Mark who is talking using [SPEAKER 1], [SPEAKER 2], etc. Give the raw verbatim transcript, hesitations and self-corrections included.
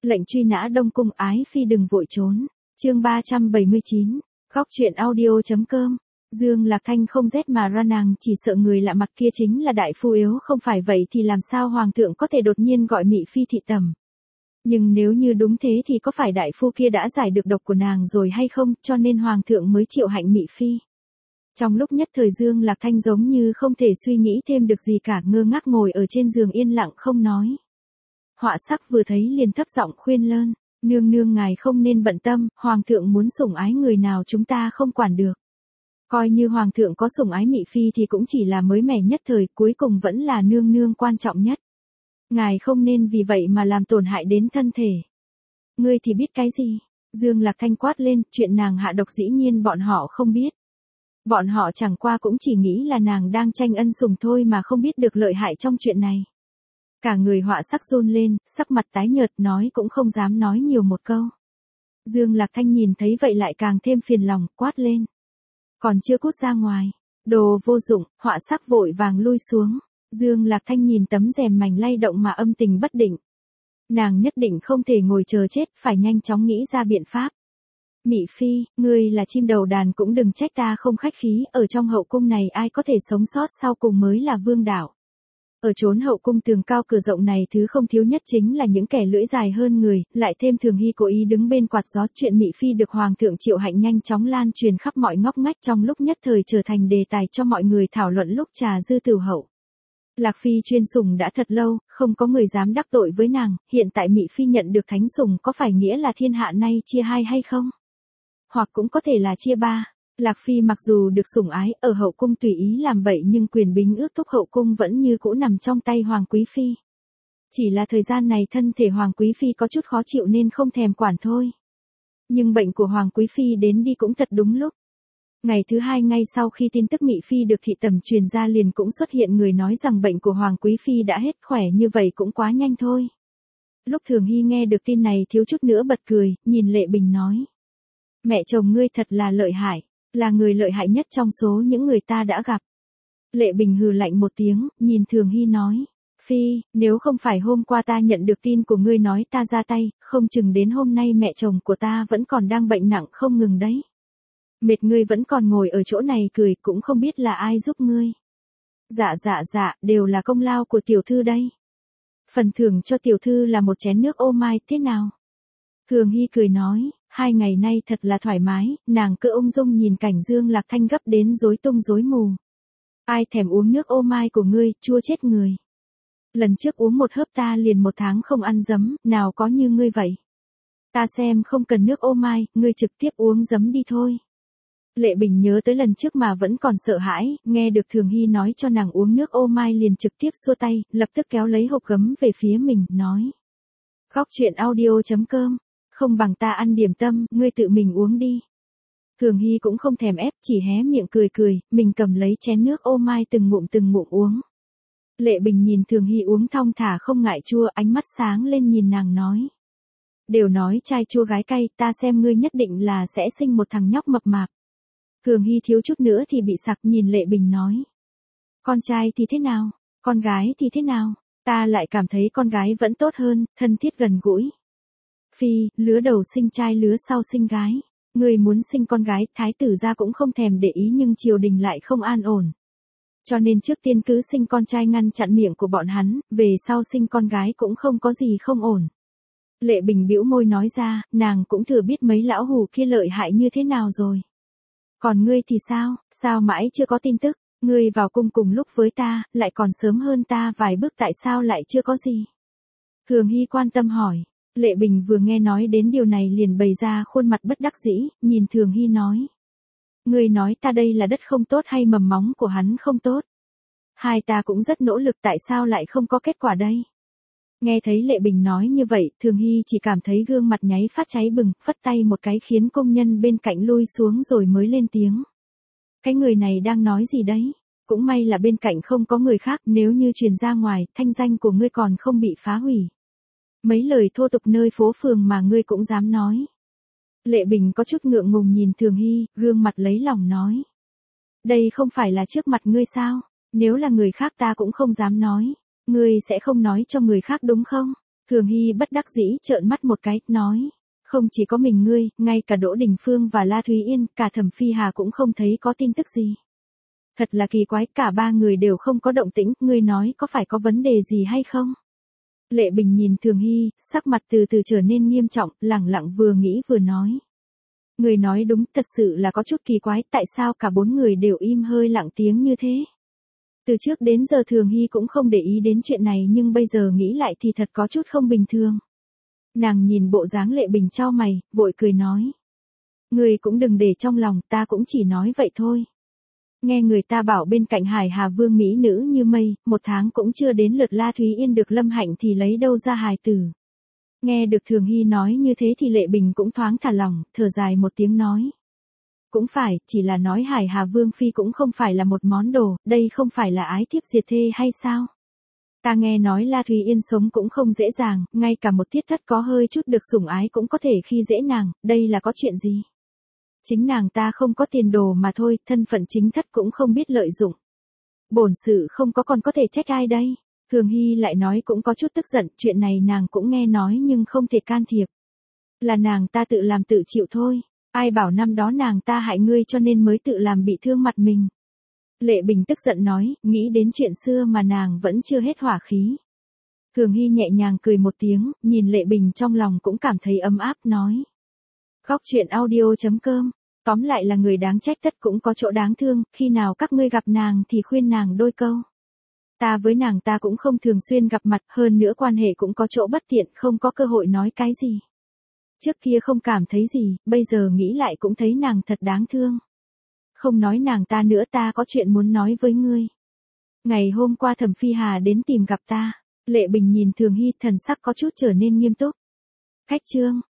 [SPEAKER 1] Lệnh truy nã Đông Cung ái phi đừng vội trốn. Chương ba trăm bảy mươi chín. Góc truyện audio.com. Dương Lạc Thanh không rét mà ra, nàng chỉ sợ người lạ mặt kia chính là đại phu yếu, không phải vậy thì làm sao hoàng thượng có thể đột nhiên gọi Mị Phi thị tẩm. Nhưng nếu như đúng thế thì có phải đại phu kia đã giải được độc của nàng rồi hay không, cho nên hoàng thượng mới triệu hạnh Mị Phi. Trong lúc nhất thời Dương Lạc Thanh giống như không thể suy nghĩ thêm được gì cả, ngơ ngác ngồi ở trên giường yên lặng không nói. Họa sắc vừa thấy liền thấp giọng khuyên lơn, nương nương ngài không nên bận tâm, hoàng thượng muốn sủng ái người nào chúng ta không quản được. Coi như hoàng thượng có sủng ái Mị Phi thì cũng chỉ là mới mẻ nhất thời, cuối cùng vẫn là nương nương quan trọng nhất. Ngài không nên vì vậy mà làm tổn hại đến thân thể. Ngươi thì biết cái gì? Dương Lạc Thanh quát lên, chuyện nàng hạ độc dĩ nhiên bọn họ không biết. Bọn họ chẳng qua cũng chỉ nghĩ là nàng đang tranh ân sủng thôi mà không biết được lợi hại trong chuyện này. Cả người họa sắc run lên, sắc mặt tái nhợt, nói cũng không dám nói nhiều một câu. Dương Lạc Thanh nhìn thấy vậy lại càng thêm phiền lòng, quát lên. Còn chưa cút ra ngoài. Đồ vô dụng, họa sắc vội vàng lui xuống. Dương Lạc Thanh nhìn tấm rèm mảnh lay động mà âm tình bất định. Nàng nhất định không thể ngồi chờ chết, phải nhanh chóng nghĩ ra biện pháp. Mị Phi, ngươi là chim đầu đàn cũng đừng trách ta không khách khí, ở trong hậu cung này ai có thể sống sót sau cùng mới là vương đạo. Ở chốn hậu cung tường cao cửa rộng này thứ không thiếu nhất chính là những kẻ lưỡi dài hơn người, lại thêm Thường Hy cố ý đứng bên quạt gió, chuyện Mị Phi được hoàng thượng triệu hạnh nhanh chóng lan truyền khắp mọi ngóc ngách, trong lúc nhất thời trở thành đề tài cho mọi người thảo luận lúc trà dư tửu hậu. Lạc Phi chuyên sủng đã thật lâu, không có người dám đắc tội với nàng, hiện tại Mị Phi nhận được thánh sủng có phải nghĩa là thiên hạ nay chia hai hay không? Hoặc cũng có thể là chia ba. Lạc Phi mặc dù được sủng ái, ở hậu cung tùy ý làm bậy nhưng quyền bính ước thúc hậu cung vẫn như cũ nằm trong tay Hoàng Quý Phi. Chỉ là thời gian này thân thể Hoàng Quý Phi có chút khó chịu nên không thèm quản thôi. Nhưng bệnh của Hoàng Quý Phi đến đi cũng thật đúng lúc. Ngày thứ hai ngay sau khi tin tức Mị Phi được thị tẩm truyền ra liền cũng xuất hiện người nói rằng bệnh của Hoàng Quý Phi đã hết, khỏe như vậy cũng quá nhanh thôi. Lúc Thường Hy nghe được tin này thiếu chút nữa bật cười, nhìn Lệ Bình nói. Mẹ chồng ngươi thật là lợi hại, là người lợi hại nhất trong số những người ta đã gặp. Lệ Bình hừ lạnh một tiếng, nhìn Thường Hy nói. Phi, nếu không phải hôm qua ta nhận được tin của ngươi nói ta ra tay, không chừng đến hôm nay mẹ chồng của ta vẫn còn đang bệnh nặng không ngừng đấy. Mệt ngươi vẫn còn ngồi ở chỗ này cười, cũng không biết là ai giúp ngươi. Dạ dạ dạ, đều là công lao của tiểu thư đây. Phần thưởng cho tiểu thư là một chén nước ô mai, thế nào? Thường Hy cười nói, hai ngày nay thật là thoải mái, nàng cứ ung dung nhìn cảnh Dương Lạc Thanh gấp đến rối tung rối mù. Ai thèm uống nước ô mai của ngươi, chua chết người. Lần trước uống một hớp ta liền một tháng không ăn giấm, nào có như ngươi vậy. Ta xem không cần nước ô mai, ngươi trực tiếp uống giấm đi thôi. Lệ Bình nhớ tới lần trước mà vẫn còn sợ hãi, nghe được Thường Hy nói cho nàng uống nước ô mai liền trực tiếp xua tay, lập tức kéo lấy hộp gấm về phía mình, nói. Góc truyện audio.com. Không bằng ta ăn điểm tâm, ngươi tự mình uống đi. Thường Hy cũng không thèm ép, chỉ hé miệng cười cười, mình cầm lấy chén nước ô mai từng ngụm từng ngụm uống. Lệ Bình nhìn Thường Hy uống thong thả không ngại chua, ánh mắt sáng lên nhìn nàng nói. Đều nói trai chua gái cay, ta xem ngươi nhất định là sẽ sinh một thằng nhóc mập mạp. Thường Hy thiếu chút nữa thì bị sặc, nhìn Lệ Bình nói. Con trai thì thế nào, con gái thì thế nào, ta lại cảm thấy con gái vẫn tốt hơn, thân thiết gần gũi. Phi, lứa đầu sinh trai lứa sau sinh gái. Người muốn sinh con gái, thái tử gia cũng không thèm để ý nhưng triều đình lại không an ổn. Cho nên trước tiên cứ sinh con trai ngăn chặn miệng của bọn hắn, về sau sinh con gái cũng không có gì không ổn. Lệ Bình bĩu môi nói ra, nàng cũng thừa biết mấy lão hù kia lợi hại như thế nào rồi. Còn ngươi thì sao, sao mãi chưa có tin tức, ngươi vào cung cùng lúc với ta, lại còn sớm hơn ta vài bước tại sao lại chưa có gì. Thường Hy quan tâm hỏi. Lệ Bình vừa nghe nói đến điều này liền bày ra khuôn mặt bất đắc dĩ, nhìn Thường Hy nói. Ngươi nói ta đây là đất không tốt hay mầm móng của hắn không tốt? Hai ta cũng rất nỗ lực tại sao lại không có kết quả đây? Nghe thấy Lệ Bình nói như vậy, Thường Hy chỉ cảm thấy gương mặt nháy phát cháy bừng, phất tay một cái khiến công nhân bên cạnh lui xuống rồi mới lên tiếng. Cái người này đang nói gì đấy? Cũng may là bên cạnh không có người khác, nếu như truyền ra ngoài, thanh danh của ngươi còn không bị phá hủy. Mấy lời thô tục nơi phố phường mà ngươi cũng dám nói. Lệ Bình có chút ngượng ngùng nhìn Thường Hy, gương mặt lấy lòng nói. Đây không phải là trước mặt ngươi sao, nếu là người khác ta cũng không dám nói. Ngươi sẽ không nói cho người khác đúng không? Thường Hy bất đắc dĩ trợn mắt một cái, nói. Không chỉ có mình ngươi, ngay cả Đỗ Đình Phương và La Thúy Yên, cả Thẩm Phi Hà cũng không thấy có tin tức gì. Thật là kỳ quái, cả ba người đều không có động tĩnh, ngươi nói có phải có vấn đề gì hay không? Lệ Bình nhìn Thường Hy, sắc mặt từ từ trở nên nghiêm trọng, lẳng lặng vừa nghĩ vừa nói. Người nói đúng, thật sự là có chút kỳ quái, tại sao cả bốn người đều im hơi lặng tiếng như thế? Từ trước đến giờ Thường Hy cũng không để ý đến chuyện này nhưng bây giờ nghĩ lại thì thật có chút không bình thường. Nàng nhìn bộ dáng Lệ Bình chau mày, vội cười nói. Người cũng đừng để trong lòng, ta cũng chỉ nói vậy thôi. Nghe người ta bảo bên cạnh Hải Hà Vương mỹ nữ như mây, một tháng cũng chưa đến lượt La Thúy Yên được lâm hạnh thì lấy đâu ra hài tử. Nghe được Thường Hy nói như thế thì Lệ Bình cũng thoáng thả lỏng, thở dài một tiếng nói. Cũng phải, chỉ là nói Hải Hà Vương Phi cũng không phải là một món đồ, đây không phải là ái thiếp diệt thê hay sao? Ta nghe nói La Thúy Yên sống cũng không dễ dàng, ngay cả một thiết thất có hơi chút được sủng ái cũng có thể khi dễ nàng, đây là có chuyện gì? Chính nàng ta không có tiền đồ mà thôi, thân phận chính thất cũng không biết lợi dụng. Bổn sự không có còn có thể trách ai đây? Thường Hy lại nói cũng có chút tức giận, chuyện này nàng cũng nghe nói nhưng không thể can thiệp. Là nàng ta tự làm tự chịu thôi, ai bảo năm đó nàng ta hại ngươi cho nên mới tự làm bị thương mặt mình. Lệ Bình tức giận nói, nghĩ đến chuyện xưa mà nàng vẫn chưa hết hỏa khí. Thường Hy nhẹ nhàng cười một tiếng, nhìn Lệ Bình trong lòng cũng cảm thấy ấm áp nói. Góc truyện audio chấm com, tóm lại là người đáng trách tất cũng có chỗ đáng thương, khi nào các ngươi gặp nàng thì khuyên nàng đôi câu. Ta với nàng ta cũng không thường xuyên gặp mặt, hơn nữa quan hệ cũng có chỗ bất tiện, không có cơ hội nói cái gì. Trước kia không cảm thấy gì, bây giờ nghĩ lại cũng thấy nàng thật đáng thương. Không nói nàng ta nữa, ta có chuyện muốn nói với ngươi. Ngày hôm qua Thẩm Phi Hà đến tìm gặp ta. Lệ Bình nhìn Thường Hy, thần sắc có chút trở nên nghiêm túc. Khách trương,